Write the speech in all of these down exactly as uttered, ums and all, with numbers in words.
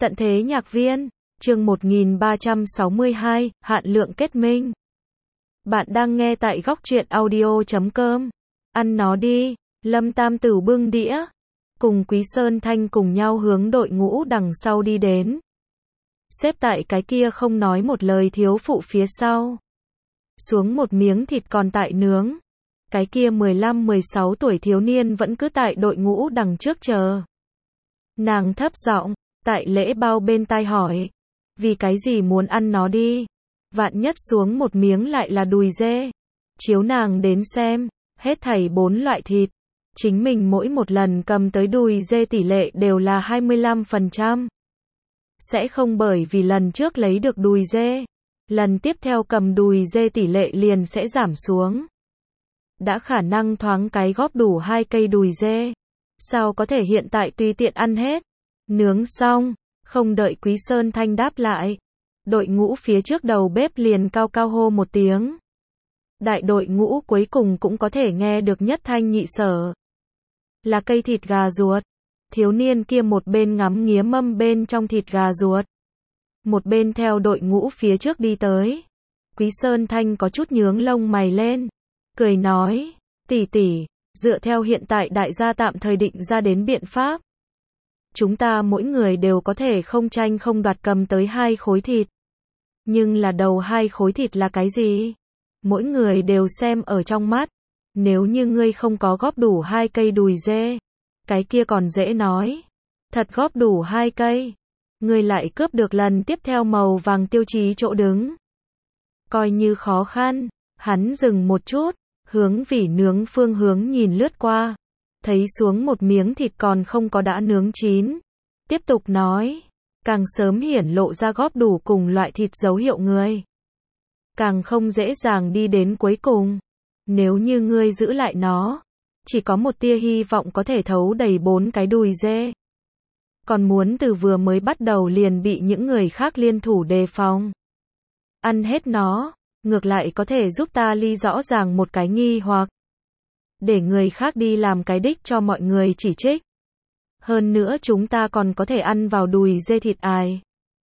Tận thế nhạc viên, chương một nghìn ba trăm sáu mươi hai, hạn lượng kết minh. Bạn đang nghe tại góc truyện audio chấm com. Ăn nó đi, Lâm Tam Tửu bưng đĩa, cùng Quý Sơn Thanh cùng nhau hướng đội ngũ đằng sau đi đến. Xếp tại cái kia không nói một lời thiếu phụ phía sau. Xuống một miếng thịt còn tại nướng. Cái kia mười lăm mười sáu tuổi thiếu niên vẫn cứ tại đội ngũ đằng trước chờ. Nàng thấp giọng, tại Lễ Bao bên tai hỏi. Vì cái gì muốn ăn nó đi? Vạn nhất xuống một miếng lại là đùi dê. Chiếu nàng đến xem, hết thảy bốn loại thịt. Chính mình mỗi một lần cầm tới đùi dê tỷ lệ đều là hai mươi lăm phần trăm. Sẽ không bởi vì lần trước lấy được đùi dê, lần tiếp theo cầm đùi dê tỷ lệ liền sẽ giảm xuống. Đã khả năng thoáng cái góp đủ hai cây đùi dê. Sao có thể hiện tại tùy tiện ăn hết? Nướng xong, không đợi Quý Sơn Thanh đáp lại. Đội ngũ phía trước đầu bếp liền cao cao hô một tiếng. Đại đội ngũ cuối cùng cũng có thể nghe được nhất thanh nhị sở. Là cây thịt gà ruột. Thiếu niên kia một bên ngắm nghía mâm bên trong thịt gà ruột. Một bên theo đội ngũ phía trước đi tới. Quý Sơn Thanh có chút nhướng lông mày lên. Cười nói, tỷ tỷ, dựa theo hiện tại đại gia tạm thời định ra đến biện pháp. Chúng ta mỗi người đều có thể không tranh không đoạt cầm tới hai khối thịt. Nhưng là đầu hai khối thịt là cái gì? Mỗi người đều xem ở trong mắt. Nếu như ngươi không có góp đủ hai cây đùi dê, cái kia còn dễ nói. Thật góp đủ hai cây, ngươi lại cướp được lần tiếp theo màu vàng tiêu chí chỗ đứng. Coi như khó khăn, hắn dừng một chút, hướng vỉ nướng phương hướng nhìn lướt qua. Thấy xuống một miếng thịt còn không có đã nướng chín. Tiếp tục nói, càng sớm hiển lộ ra góp đủ cùng loại thịt dấu hiệu người, càng không dễ dàng đi đến cuối cùng. Nếu như ngươi giữ lại nó, chỉ có một tia hy vọng có thể thấu đầy bốn cái đùi dê. Còn muốn từ vừa mới bắt đầu liền bị những người khác liên thủ đề phòng. Ăn hết nó, ngược lại có thể giúp ta ly rõ ràng một cái nghi hoặc. Để người khác đi làm cái đích cho mọi người chỉ trích. Hơn nữa chúng ta còn có thể ăn vào đùi dê thịt ai.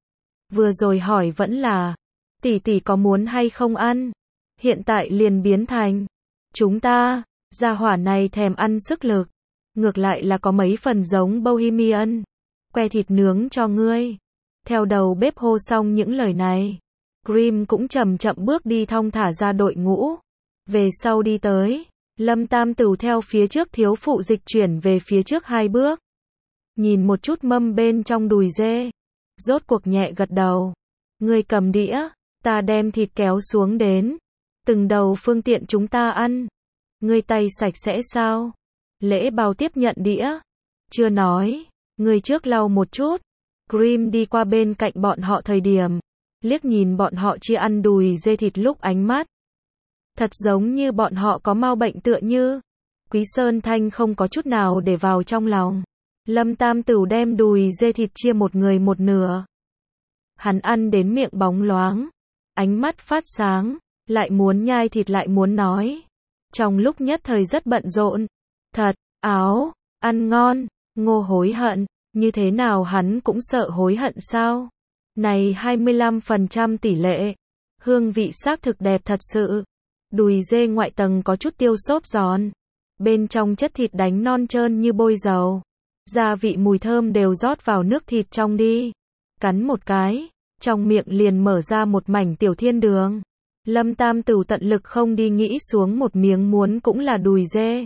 Vừa rồi hỏi vẫn là, tỷ tỷ có muốn hay không ăn? Hiện tại liền biến thành, chúng ta, gia hỏa này thèm ăn sức lực. Ngược lại là có mấy phần giống Bohemian. Que thịt nướng cho ngươi. Theo đầu bếp hô xong những lời này, Grimm cũng chậm chậm bước đi thong thả ra đội ngũ. Về sau đi tới, Lâm Tam Tửu theo phía trước thiếu phụ dịch chuyển về phía trước hai bước. Nhìn một chút mâm bên trong đùi dê. Rốt cuộc nhẹ gật đầu. Ngươi cầm đĩa, ta đem thịt kéo xuống đến. Từng đầu phương tiện chúng ta ăn. Ngươi tay sạch sẽ sao? Lễ Bao tiếp nhận đĩa. Chưa nói, ngươi trước lau một chút. Grimm đi qua bên cạnh bọn họ thời điểm, liếc nhìn bọn họ chia ăn đùi dê thịt lúc ánh mắt. Thật giống như bọn họ có mau bệnh tựa như. Quý Sơn Thanh không có chút nào để vào trong lòng. Lâm Tam Tửu đem đùi dê thịt chia một người một nửa. Hắn ăn đến miệng bóng loáng, ánh mắt phát sáng, lại muốn nhai thịt lại muốn nói. Trong lúc nhất thời rất bận rộn. Thật, áo, ăn ngon, ngô hối hận, như thế nào hắn cũng sợ hối hận sao? Này hai mươi lăm phần trăm tỷ lệ, hương vị xác thực đẹp thật sự. Đùi dê ngoại tầng có chút tiêu xốp giòn, bên trong chất thịt đánh non trơn như bôi dầu. Gia vị mùi thơm đều rót vào nước thịt trong đi. Cắn một cái, trong miệng liền mở ra một mảnh tiểu thiên đường. Lâm Tam Tửu tận lực không đi nghĩ xuống một miếng muốn cũng là đùi dê.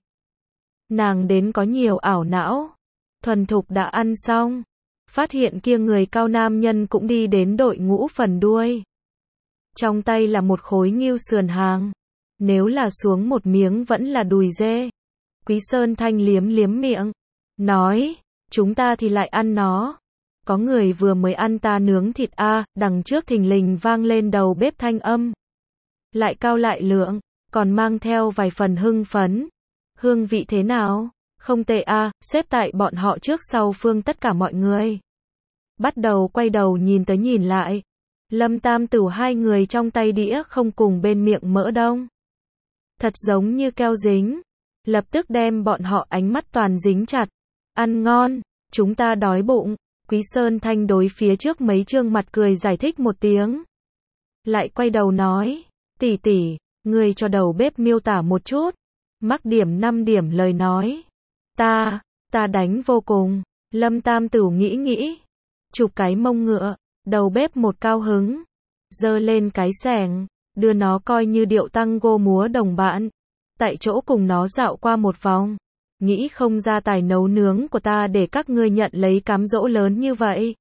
Nàng đến có nhiều ảo não. Thuần thục đã ăn xong. Phát hiện kia người cao nam nhân cũng đi đến đội ngũ phần đuôi. Trong tay là một khối nghêu sườn hàng. Nếu là xuống một miếng vẫn là đùi dê. Quý Sơn Thanh liếm liếm miệng. Nói, chúng ta thì lại ăn nó. Có người vừa mới ăn ta nướng thịt a. À, đằng trước thình lình vang lên đầu bếp thanh âm. Lại cao lại lượng, còn mang theo vài phần hưng phấn. Hương vị thế nào? Không tệ a. À, xếp tại bọn họ trước sau phương tất cả mọi người. Bắt đầu quay đầu nhìn tới nhìn lại. Lâm Tam Tửu hai người trong tay đĩa không cùng bên miệng mỡ đông. Thật giống như keo dính. Lập tức đem bọn họ ánh mắt toàn dính chặt. Ăn ngon, chúng ta đói bụng. Quý Sơn Thanh đối phía trước mấy chương mặt cười giải thích một tiếng. Lại quay đầu nói, tỷ tỷ, người cho đầu bếp miêu tả một chút. Mắc điểm năm điểm lời nói. Ta, ta đánh vô cùng. Lâm Tam Tửu nghĩ nghĩ. Chụp cái mông ngựa. Đầu bếp một cao hứng. Giơ lên cái xẻng. Đưa nó coi như điệu tango múa đồng bạn. Tại chỗ cùng nó dạo qua một vòng. Nghĩ không ra tài nấu nướng của ta để các ngươi nhận lấy cám dỗ lớn như vậy.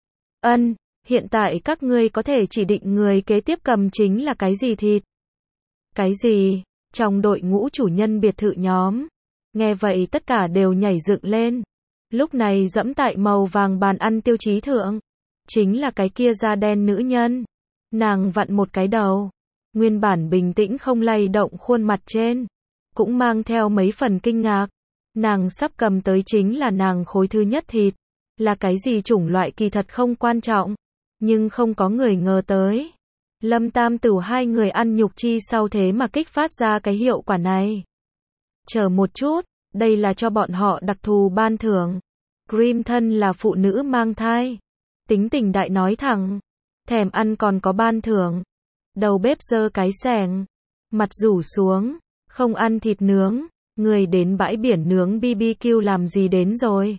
Ân, hiện tại các ngươi có thể chỉ định người kế tiếp cầm chính là cái gì thịt. Cái gì? Trong đội ngũ chủ nhân biệt thự nhóm. Nghe vậy tất cả đều nhảy dựng lên. Lúc này dẫm tại màu vàng bàn ăn tiêu chí thượng. Chính là cái kia da đen nữ nhân. Nàng vặn một cái đầu. Nguyên bản bình tĩnh không lay động khuôn mặt trên. Cũng mang theo mấy phần kinh ngạc. Nàng sắp cầm tới chính là nàng khối thứ nhất thịt. Là cái gì chủng loại kỳ thật không quan trọng. Nhưng không có người ngờ tới. Lâm Tam Tửu hai người ăn nhục chi sau thế mà kích phát ra cái hiệu quả này. Chờ một chút, đây là cho bọn họ đặc thù ban thưởng. Grim thân là phụ nữ mang thai. Tính tình đại nói thẳng. Thèm ăn còn có ban thưởng. Đầu bếp giơ cái xẻng. Mặt rủ xuống. Không ăn thịt nướng. Người đến bãi biển nướng bê bê kiu làm gì đến rồi.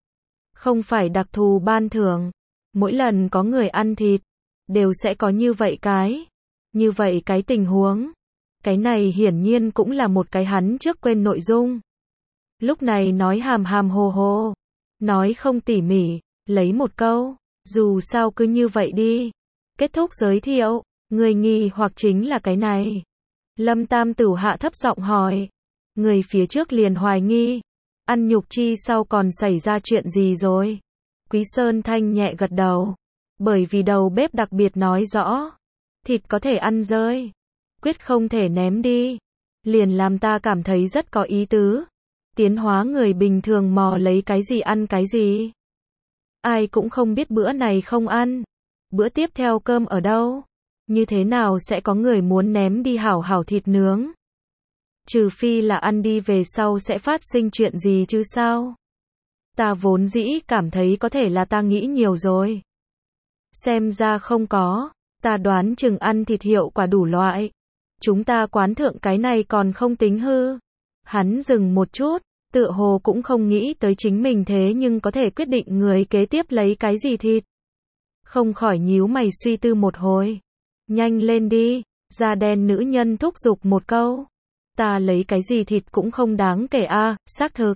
Không phải đặc thù ban thưởng. Mỗi lần có người ăn thịt. Đều sẽ có như vậy cái. Như vậy cái tình huống. Cái này hiển nhiên cũng là một cái hắn trước quên nội dung. Lúc này nói hàm hàm hồ hồ. Nói không tỉ mỉ. Lấy một câu. Dù sao cứ như vậy đi. Kết thúc giới thiệu. Người nghi hoặc chính là cái này. Lâm Tam Tửu hạ thấp giọng hỏi. Người phía trước liền hoài nghi. Ăn nhục chi sau còn xảy ra chuyện gì rồi? Quý Sơn Thanh nhẹ gật đầu. Bởi vì đầu bếp đặc biệt nói rõ. Thịt có thể ăn rơi. Quyết không thể ném đi. Liền làm ta cảm thấy rất có ý tứ. Tiến hóa người bình thường mò lấy cái gì ăn cái gì. Ai cũng không biết bữa này không ăn. Bữa tiếp theo cơm ở đâu? Như thế nào sẽ có người muốn ném đi hảo hảo thịt nướng? Trừ phi là ăn đi về sau sẽ phát sinh chuyện gì chứ sao? Ta vốn dĩ cảm thấy có thể là ta nghĩ nhiều rồi. Xem ra không có. Ta đoán chừng ăn thịt hiệu quả đủ loại. Chúng ta quán thượng cái này còn không tính hư. Hắn dừng một chút. Tựa hồ cũng không nghĩ tới chính mình thế nhưng có thể quyết định người kế tiếp lấy cái gì thịt. Không khỏi nhíu mày suy tư một hồi. Nhanh lên đi. Da đen nữ nhân thúc giục một câu. Ta lấy cái gì thịt cũng không đáng kể a, à, xác thực.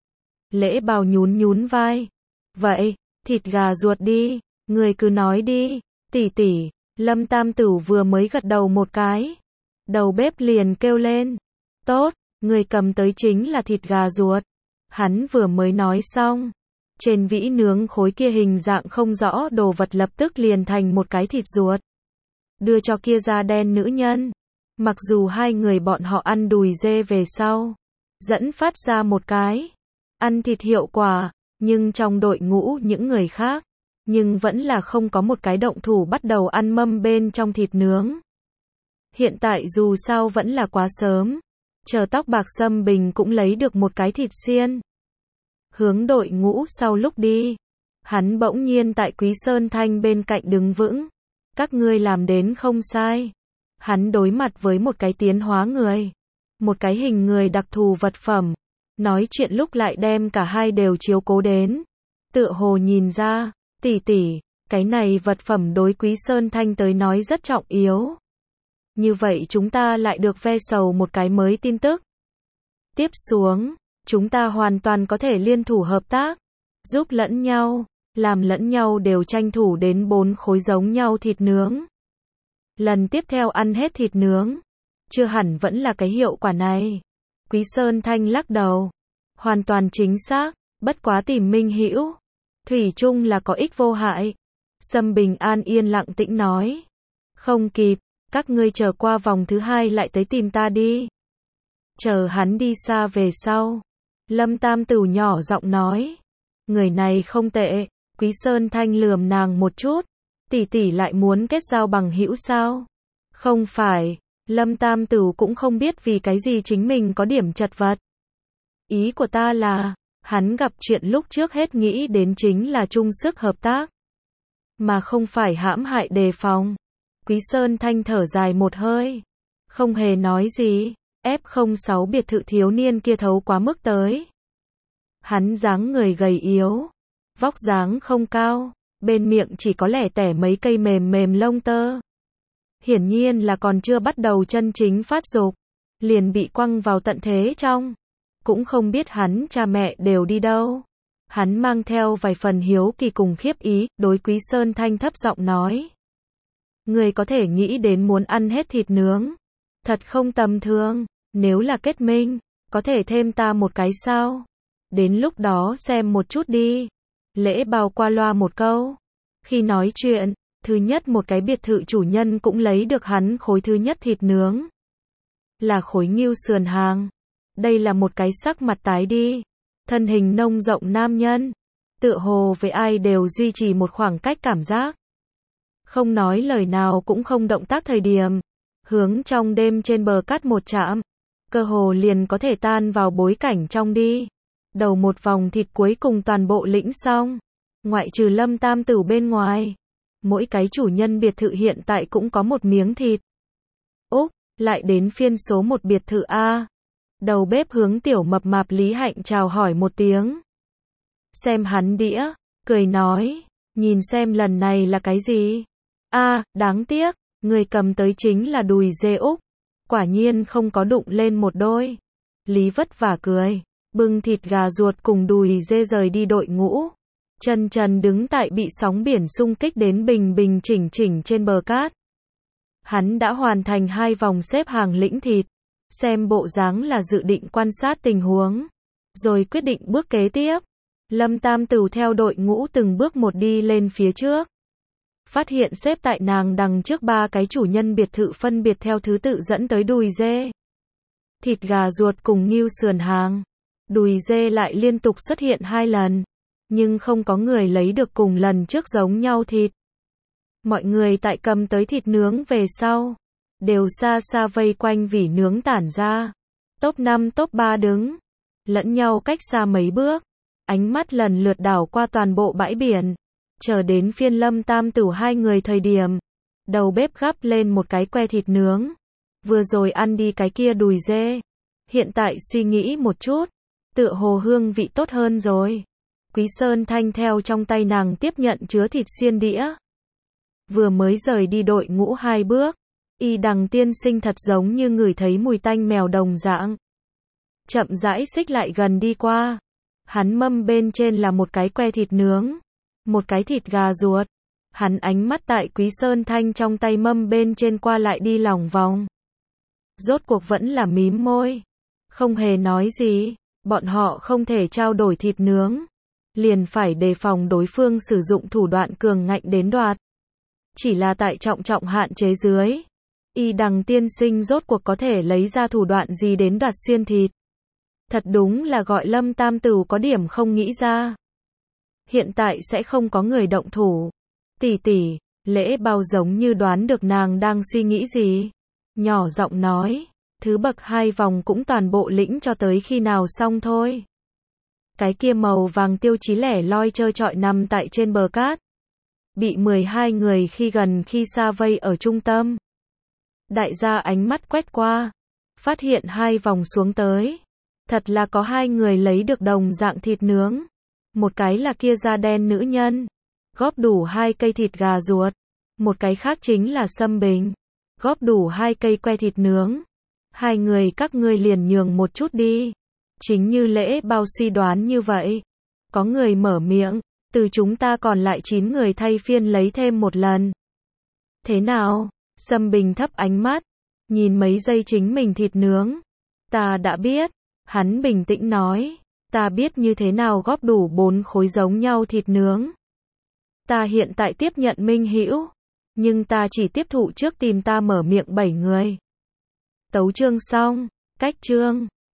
Lễ Bào nhún nhún vai. Vậy, thịt gà ruột đi, người cứ nói đi, tỷ tỷ. Lâm Tam Tửu vừa mới gật đầu một cái. Đầu bếp liền kêu lên. Tốt, người cầm tới chính là thịt gà ruột. Hắn vừa mới nói xong. Trên vĩ nướng khối kia hình dạng không rõ đồ vật lập tức liền thành một cái thịt ruột. Đưa cho kia da đen nữ nhân. Mặc dù hai người bọn họ ăn đùi dê về sau, dẫn phát ra một cái ăn thịt hiệu quả, nhưng trong đội ngũ những người khác, nhưng vẫn là không có một cái động thủ bắt đầu ăn mâm bên trong thịt nướng. Hiện tại dù sao vẫn là quá sớm, chờ tóc bạc Sâm Bình cũng lấy được một cái thịt xiên. Hướng đội ngũ sau lúc đi, hắn bỗng nhiên tại Quý Sơn Thanh bên cạnh đứng vững. Các ngươi làm đến không sai. Hắn đối mặt với một cái tiến hóa người. Một cái hình người đặc thù vật phẩm. Nói chuyện lúc lại đem cả hai đều chiếu cố đến. Tựa hồ nhìn ra, tỷ tỷ, cái này vật phẩm đối Quý Sơn Thanh tới nói rất trọng yếu. Như vậy chúng ta lại được ve sầu một cái mới tin tức. Tiếp xuống, chúng ta hoàn toàn có thể liên thủ hợp tác. Giúp lẫn nhau, làm lẫn nhau đều tranh thủ đến bốn khối giống nhau thịt nướng. Lần tiếp theo ăn hết thịt nướng. Chưa hẳn vẫn là cái hiệu quả này. Quý Sơn Thanh lắc đầu. Hoàn toàn chính xác, bất quá tìm minh hữu. Thủy chung là có ích vô hại. Sâm Bình An yên lặng tĩnh nói. Không kịp, các ngươi chờ qua vòng thứ hai lại tới tìm ta đi. Chờ hắn đi xa về sau. Lâm Tam Tửu nhỏ giọng nói. Người này không tệ. Quý Sơn Thanh lườm nàng một chút. Tỷ tỷ lại muốn kết giao bằng hữu sao? Không phải, Lâm Tam Tửu cũng không biết vì cái gì chính mình có điểm chật vật. Ý của ta là, Hắn gặp chuyện lúc trước hết nghĩ đến chính là chung sức hợp tác, mà không phải hãm hại đề phòng. Quý Sơn Thanh thở dài một hơi, không hề nói gì. ép không sáu biệt thự thiếu niên kia thấu quá mức tới. Hắn dáng người gầy yếu, vóc dáng không cao, bên miệng chỉ có lẻ tẻ mấy cây mềm mềm lông tơ. Hiển nhiên là còn chưa bắt đầu chân chính phát dục, liền bị quăng vào tận thế trong. Cũng không biết hắn cha mẹ đều đi đâu. Hắn mang theo vài phần hiếu kỳ cùng khiếp ý, đối Quý Sơn Thanh thấp giọng nói. Người có thể nghĩ đến muốn ăn hết thịt nướng. Thật không tầm thường, nếu là kết minh, có thể thêm ta một cái sao? Đến lúc đó xem một chút đi. Lễ bao qua loa một câu. Khi nói chuyện, thứ nhất một cái biệt thự chủ nhân cũng lấy được hắn khối thứ nhất thịt nướng. Là khối ngưu sườn hàng. Đây là một cái sắc mặt tái đi. Thân hình nông rộng nam nhân. Tựa hồ với ai đều duy trì một khoảng cách cảm giác. Không nói lời nào cũng không động tác thời điểm. Hướng trong đêm trên bờ cát một chạm. Cơ hồ liền có thể tan vào bối cảnh trong đi. Đầu một vòng thịt cuối cùng toàn bộ lĩnh xong. Ngoại trừ Lâm Tam Tửu bên ngoài. Mỗi cái chủ nhân biệt thự hiện tại cũng có một miếng thịt. Úc, lại đến phiên số một biệt thự A. Đầu bếp hướng tiểu mập mạp Lý Hạnh chào hỏi một tiếng. Xem hắn đĩa, cười nói, nhìn xem lần này là cái gì. A, đáng tiếc, người cầm tới chính là đùi dê Úc. Quả nhiên không có đụng lên một đôi. Lý vất vả cười, bưng thịt gà ruột cùng đùi dê rời đi đội ngũ. Chân trần đứng tại bị sóng biển xung kích đến bình bình chỉnh chỉnh trên bờ cát. Hắn đã hoàn thành hai vòng xếp hàng lĩnh thịt. Xem bộ dáng là dự định quan sát tình huống. Rồi quyết định bước kế tiếp. Lâm Tam Tửu theo đội ngũ từng bước một đi lên phía trước. Phát hiện xếp tại nàng đằng trước ba cái chủ nhân biệt thự phân biệt theo thứ tự dẫn tới đùi dê, thịt gà ruột cùng ngưu sườn hàng. Đùi dê lại liên tục xuất hiện hai lần. Nhưng không có người lấy được cùng lần trước giống nhau thịt. Mọi người tại cầm tới thịt nướng về sau. Đều xa xa vây quanh vỉ nướng tản ra. Top năm top ba đứng. Lẫn nhau cách xa mấy bước. Ánh mắt lần lượt đảo qua toàn bộ bãi biển. Chờ đến phiên Lâm Tam Tửu hai người thời điểm. Đầu bếp gắp lên một cái que thịt nướng. Vừa rồi ăn đi cái kia đùi dê. Hiện tại suy nghĩ một chút. Tựa hồ hương vị tốt hơn rồi. Quý Sơn Thanh theo trong tay nàng tiếp nhận chứa thịt xiên đĩa. Vừa mới rời đi đội ngũ hai bước. Y Đằng tiên sinh thật giống như ngửi thấy mùi tanh mèo đồng dạng. Chậm rãi xích lại gần đi qua. Hắn mâm bên trên là một cái que thịt nướng. Một cái thịt gà ruột. Hắn ánh mắt tại Quý Sơn Thanh trong tay mâm bên trên qua lại đi lòng vòng. Rốt cuộc vẫn là mím môi. Không hề nói gì. Bọn họ không thể trao đổi thịt nướng. Liền phải đề phòng đối phương sử dụng thủ đoạn cường ngạnh đến đoạt. Chỉ là tại trọng trọng hạn chế dưới. Y Đằng tiên sinh rốt cuộc có thể lấy ra thủ đoạn gì đến đoạt xuyên thịt. Thật đúng là gọi Lâm Tam Tửu có điểm không nghĩ ra. Hiện tại sẽ không có người động thủ. Tỷ tỷ, Lễ Bao giống như đoán được nàng đang suy nghĩ gì. Nhỏ giọng nói, thứ bậc hai vòng cũng toàn bộ lĩnh cho tới khi nào xong thôi. Cái kia màu vàng tiêu chí lẻ loi trơ trọi nằm tại trên bờ cát. Bị mười hai người khi gần khi xa vây ở trung tâm. Đại gia ánh mắt quét qua. Phát hiện hai vòng xuống tới. Thật là có hai người lấy được đồng dạng thịt nướng. Một cái là kia da đen nữ nhân. Góp đủ hai cây thịt gà ruột. Một cái khác chính là Sâm Bình. Góp đủ hai cây que thịt nướng. Hai người các ngươi liền nhường một chút đi. Chính như Lễ Bao suy đoán như vậy. Có người mở miệng. Từ chúng ta còn lại chín người thay phiên lấy thêm một lần. Thế nào? Sâm Bình thấp ánh mắt. Nhìn mấy giây chính mình thịt nướng. Ta đã biết. Hắn bình tĩnh nói. Ta biết như thế nào góp đủ bốn khối giống nhau thịt nướng. Ta hiện tại tiếp nhận minh hữu. Nhưng ta chỉ tiếp thụ trước tìm ta mở miệng bảy người. Tấu chương xong. Cách chương.